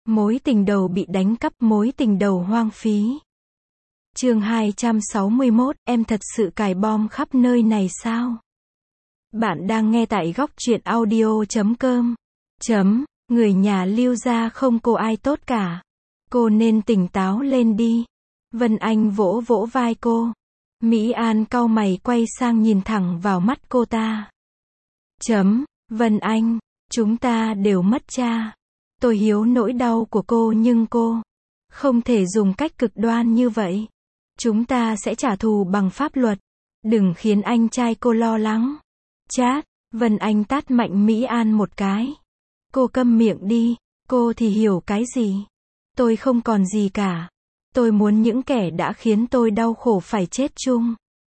Mối tình đầu bị đánh cắp, mối tình đầu hoang phí. Chương 261, em thật sự cài bom khắp nơi này sao? Bạn đang nghe tại góc truyện audio.com. Người nhà Lưu gia không cô ai tốt cả. Cô nên tỉnh táo lên đi. Vân Anh vỗ vỗ vai cô. Mỹ An cau mày quay sang nhìn thẳng vào mắt cô ta. Vân Anh, chúng ta đều mất cha. Tôi hiểu nỗi đau của cô nhưng cô không thể dùng cách cực đoan như vậy. Chúng ta sẽ trả thù bằng pháp luật. Đừng khiến anh trai cô lo lắng. Chát, Vân Anh tát mạnh Mỹ An một cái. Cô câm miệng đi, cô thì hiểu cái gì? Tôi không còn gì cả. Tôi muốn những kẻ đã khiến tôi đau khổ phải chết chung.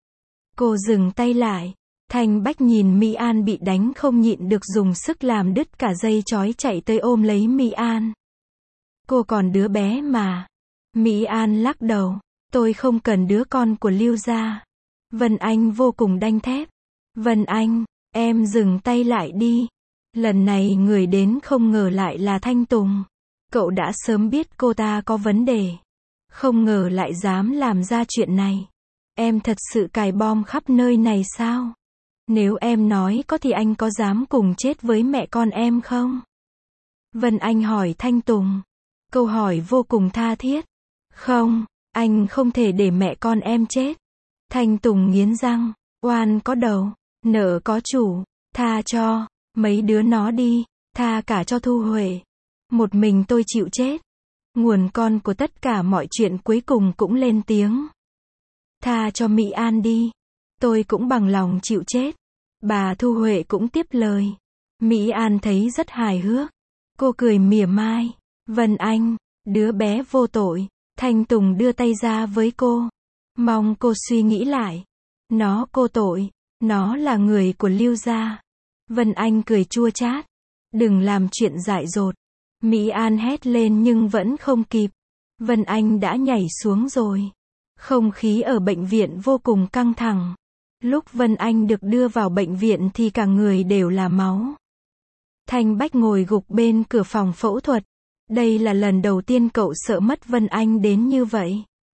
Cô dừng tay lại. Thanh Bách nhìn Mỹ An bị đánh không nhịn được dùng sức làm đứt cả dây chói chạy tới ôm lấy Mỹ An. Cô còn đứa bé mà. Mỹ An lắc đầu. Tôi không cần đứa con của Lưu gia. Vân Anh vô cùng đanh thép. Vân Anh, em dừng tay lại đi. Lần này người đến không ngờ lại là Thanh Tùng. Cậu đã sớm biết cô ta có vấn đề. Không ngờ lại dám làm ra chuyện này. Em thật sự cài bom khắp nơi này sao? Nếu em nói có thì anh có dám cùng chết với mẹ con em không? Vân Anh hỏi Thanh Tùng. Câu hỏi vô cùng tha thiết. Không, anh không thể để mẹ con em chết. Thanh Tùng nghiến răng. Oan có đầu, nợ có chủ. Tha cho mấy đứa nó đi. Tha cả cho Thu Huệ. Một mình tôi chịu chết. Nguồn con của tất cả mọi chuyện cuối cùng cũng lên tiếng. Tha cho Mỹ An đi. Tôi cũng bằng lòng chịu chết. Bà Thu Huệ cũng tiếp lời. Mỹ An thấy rất hài hước. Cô cười mỉa mai. Vân Anh, đứa bé vô tội. Thanh Tùng đưa tay ra với cô. Mong cô suy nghĩ lại. Nó cô tội. Nó là người của Lưu gia. Vân Anh cười chua chát. Đừng làm chuyện dại dột. Mỹ An hét lên nhưng vẫn không kịp. Vân Anh đã nhảy xuống rồi. Không khí ở bệnh viện vô cùng căng thẳng. Lúc Vân Anh được đưa vào bệnh viện thì cả người đều là máu. Thanh Bách ngồi gục bên cửa phòng phẫu thuật. Đây là lần đầu tiên cậu sợ mất Vân Anh đến như vậy.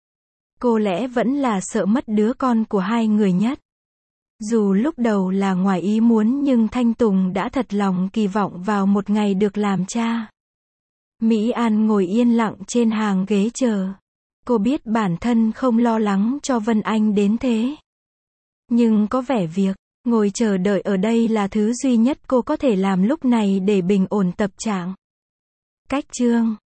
Cô lẽ vẫn là sợ mất đứa con của hai người nhất. Dù lúc đầu là ngoài ý muốn nhưng Thanh Tùng đã thật lòng kỳ vọng vào một ngày được làm cha. Mỹ An ngồi yên lặng trên hàng ghế chờ. Cô biết bản thân không lo lắng cho Vân Anh đến thế. Nhưng có vẻ việc ngồi chờ đợi ở đây là thứ duy nhất cô có thể làm lúc này để bình ổn tập trạng. Cách chương